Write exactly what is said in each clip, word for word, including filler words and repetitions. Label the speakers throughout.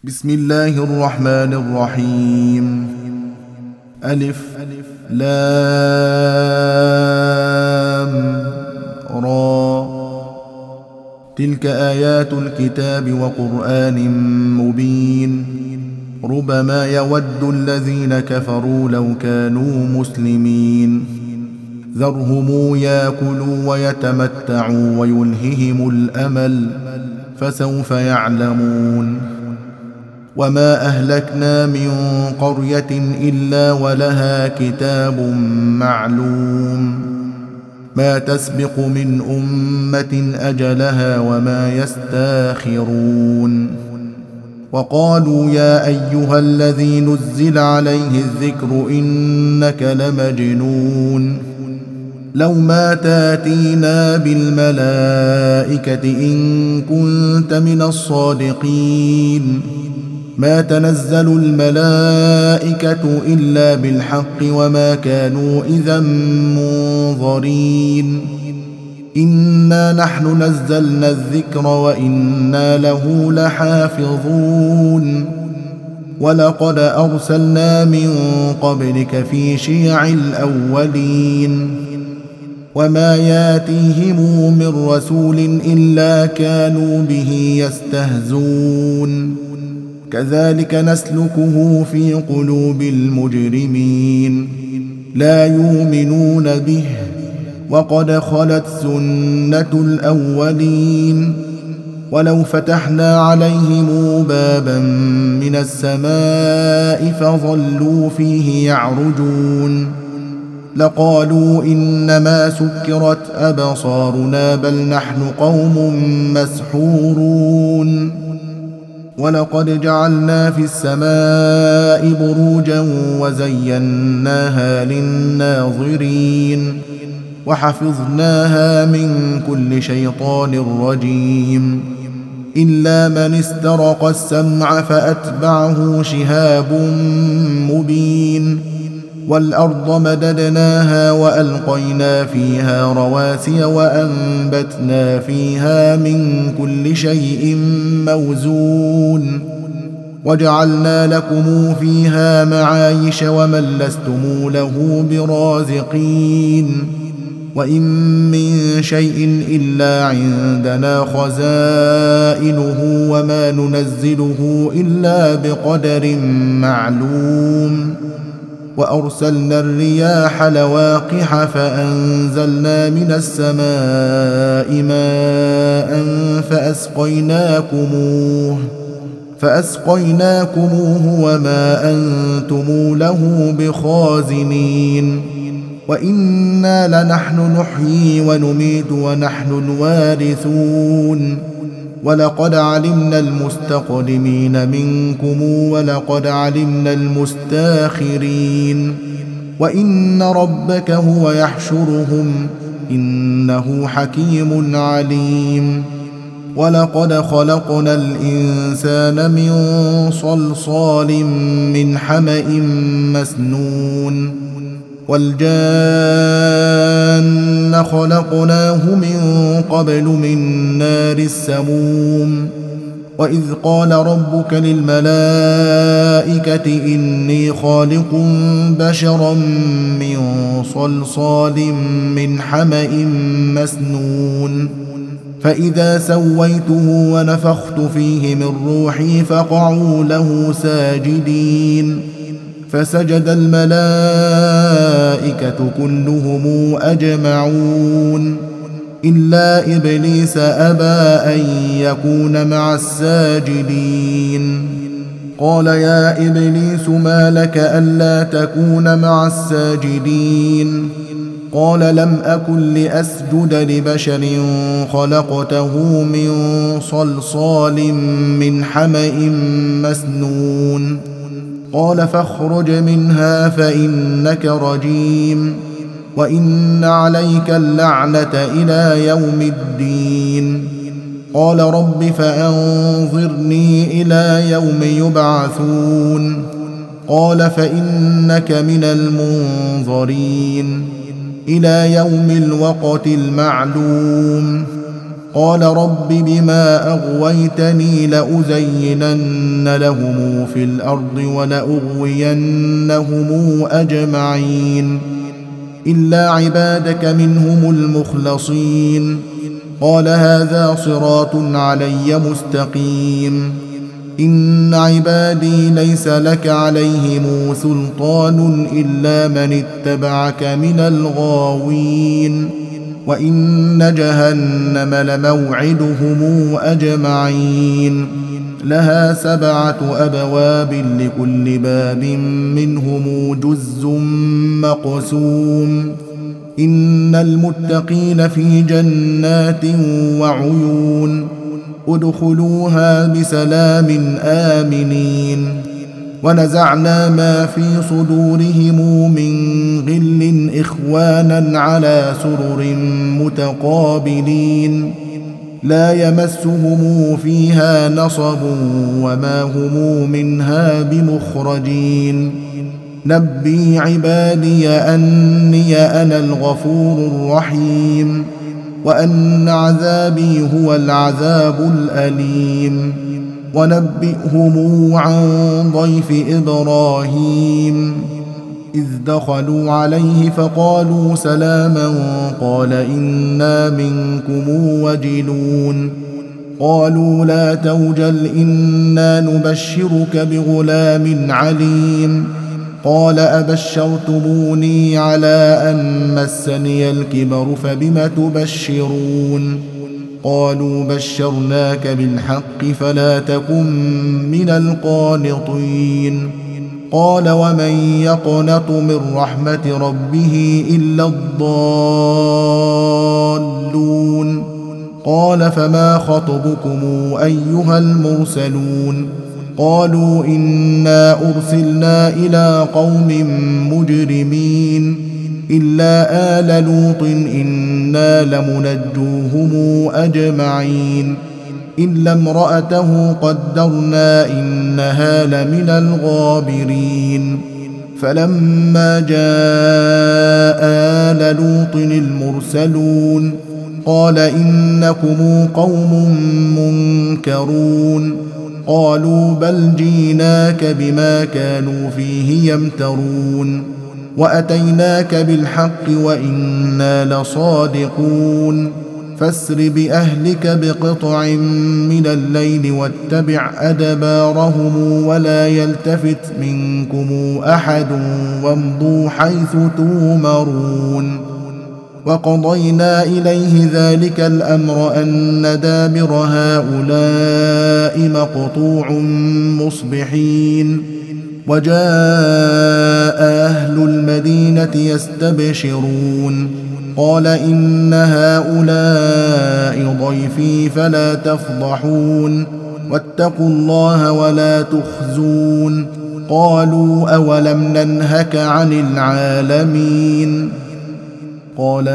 Speaker 1: بسم الله الرحمن الرحيم. ألف لام را. تلك آيات الكتاب وقرآن مبين. ربما يود الذين كفروا لو كانوا مسلمين. ذرهم ياكلوا ويتمتعوا ويلههم الأمل فسوف يعلمون. وما أهلكنا من قرية إلا ولها كتاب معلوم ما تسبق من أمة أجلها وما يستاخرون. وقالوا يا أيها الذي نزل عليه الذكر إنك لمجنون لو ما تاتينا بالملائكة إن كنت من الصادقين. ما تنزل الملائكة إلا بالحق وما كانوا إذا منظرين. إنا نحن نزلنا الذكر وإنا له لحافظون. ولقد أرسلنا من قبلك في شيع الأولين وما ياتيهم من رسول إلا كانوا به يستهزون. كذلك نسلكه في قلوب المجرمين لا يؤمنون به وقد خلت سنة الأولين. ولو فتحنا عليهم بابا من السماء فظلوا فيه يعرجون لقالوا إنما سكرت أبصارنا بل نحن قوم مسحورون. ولقد جعلنا في السماء بروجا وزيناها للناظرين وحفظناها من كل شيطان رجيم إلا من استرق السمع فأتبعه شهاب مبين. والأرض مددناها وألقينا فيها رواسي وأنبتنا فيها من كل شيء موزون. وجعلنا لكم فيها معايش ومن لستم له برازقين. وإن من شيء إلا عندنا خزائنه وما ننزله إلا بقدر معلوم. وأرسلنا الرياح لواقح فأنزلنا من السماء ماء فأسقيناكموه فأسقيناكموه وما أنتم له بخازنين. وإنا لنحن نحيي ونميت ونحن الوارثون. ولقد علمنا المستقدمين منكم ولقد علمنا المستاخرين. وإن ربك هو يحشرهم إنه حكيم عليم. ولقد خلقنا الإنسان من صلصال من حمأ مسنون. والجان خلقناه من قبل من نار السموم. وإذ قال ربك للملائكة إني خالق بشرا من صلصال من حمأ مسنون. فإذا سويته ونفخت فيه من روحي فقعوا له ساجدين. فسجد الملائكة كلهم أجمعون إلا إبليس أبى أن يكون مع الساجدين. قال يا إبليس ما لك ألا تكون مع الساجدين؟ قال لم أكن لأسجد لبشر خلقته من صلصال من حمأ مسنون. قال فاخرج منها فإنك رجيم وإن عليك اللعنة إلى يوم الدين. قال رب فأنظرني إلى يوم يبعثون. قال فإنك من المنظرين إلى يوم الوقت المعلوم. قال رب بما أغويتني لأزينن لهم في الأرض ولأغوينهم أجمعين إلا عبادك منهم المخلصين قال هذا صراط علي مستقيم إن عبادي ليس لك عليهم سلطان إلا من اتبعك من الغاوين وإن جهنم لموعدهم أجمعين لها سبعة أبواب لكل باب منهم جزء مقسوم إن المتقين في جنات وعيون ادخلوها بسلام آمنين ونزعنا ما في صدورهم من غل إخوانا على سرر متقابلين لا يمسهم فيها نصب وما هم منها بمخرجين نبي عبادي أني أنا الغفور الرحيم وأن عذابي هو العذاب الأليم ونبئهم عن ضيف إبراهيم إذ دخلوا عليه فقالوا سلاما قال إنا منكم وجلون قالوا لا توجل إنا نبشرك بغلام عليم قال أبشرتموني على أن مسني الكبر فبم تبشرون قالوا بشرناك بالحق فلا تكن من القانطين قال ومن يقنط من رحمة ربه إلا الضالون قال فما خطبكم أيها المرسلون قالوا إنا أرسلنا إلى قوم مجرمين إلا آل لوط إنا لمنجوهم أجمعين إلا امرأته قدرنا إنها لمن الغابرين فلما جاء آل لوط المرسلون قال إنكم قوم منكرون قالوا بل جيناك بما كانوا فيه يمترون وأتيناك بالحق وإنا لصادقون فاسر بأهلك بقطع من الليل واتبع أدبارهم ولا يلتفت منكم أحد وامضوا حيث تومرون وقضينا إليه ذلك الأمر أن دابر هؤلاء مقطوع مصبحين وجاء أهل المدينة يستبشرون قال إن هؤلاء ضيفي فلا تفضحون واتقوا الله ولا تخزون قالوا أولم ننهك عن العالمين قال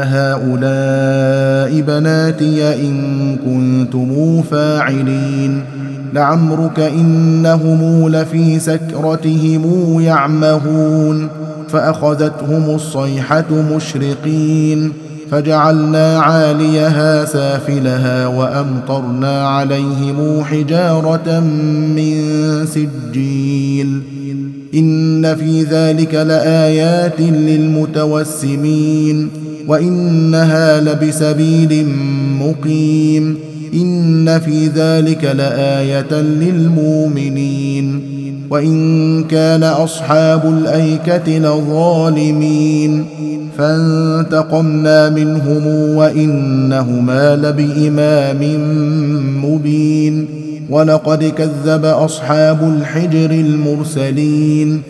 Speaker 1: هؤلاء بناتي إن كنتم فاعلين لعمرك إنهم لفي سكرتهم يعمهون فأخذتهم الصيحة مشرقين فجعلنا عاليها سافلها وأمطرنا عليهم حجارة من سجيل إن في ذلك لآيات للمتوسمين وإنها لبسبيل مقيم إن في ذلك لآية للمؤمنين وإن كان أصحاب الأيكة لظالمين فانتقمنا منهم وإنهما لبإمام مبين ولقد كذب أصحاب الحجر المرسلين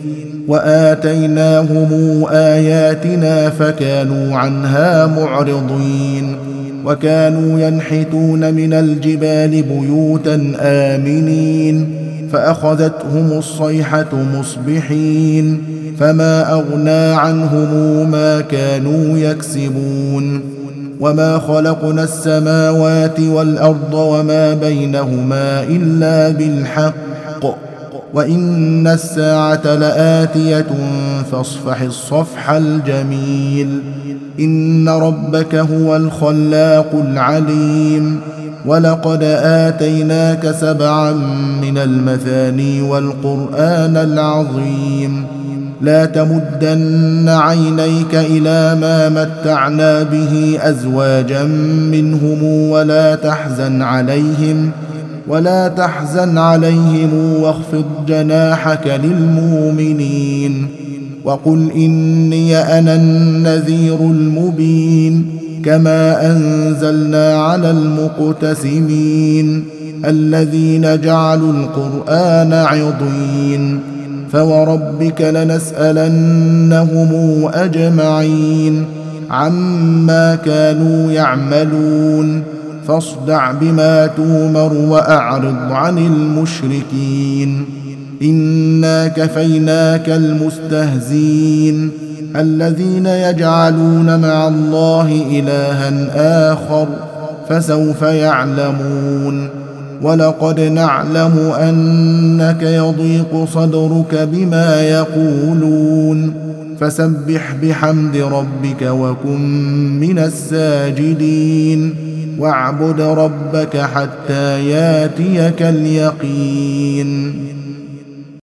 Speaker 1: وآتيناهم آياتنا فكانوا عنها معرضين وكانوا ينحتون من الجبال بيوتا آمنين فأخذتهم الصيحة مصبحين فما أغنى عنهم ما كانوا يكسبون وما خلقنا السماوات والأرض وما بينهما إلا بالحق وإن الساعة لآتية فاصفح الصفح الجميل إن ربك هو الخلاق العليم ولقد آتيناك سبعا من المثاني والقرآن العظيم لا تمدن عينيك إلى ما متعنا به أزواجا منهم ولا تحزن عليهم ولا تحزن عليهم واخفض جناحك للمؤمنين وقل إني أنا النذير المبين كما أنزلنا على المقتسمين الذين جعلوا القرآن عضين فوربك لنسألنهم أجمعين عما كانوا يعملون فاصدع بما تومر وأعرض عن المشركين إنا كفيناك المستهزين الذين يجعلون مع الله إلها آخر فسوف يعلمون ولقد نعلم أنك يضيق صدرك بما يقولون فسبح بحمد ربك وكن من الساجدين واعبد ربك حتى ياتيك اليقين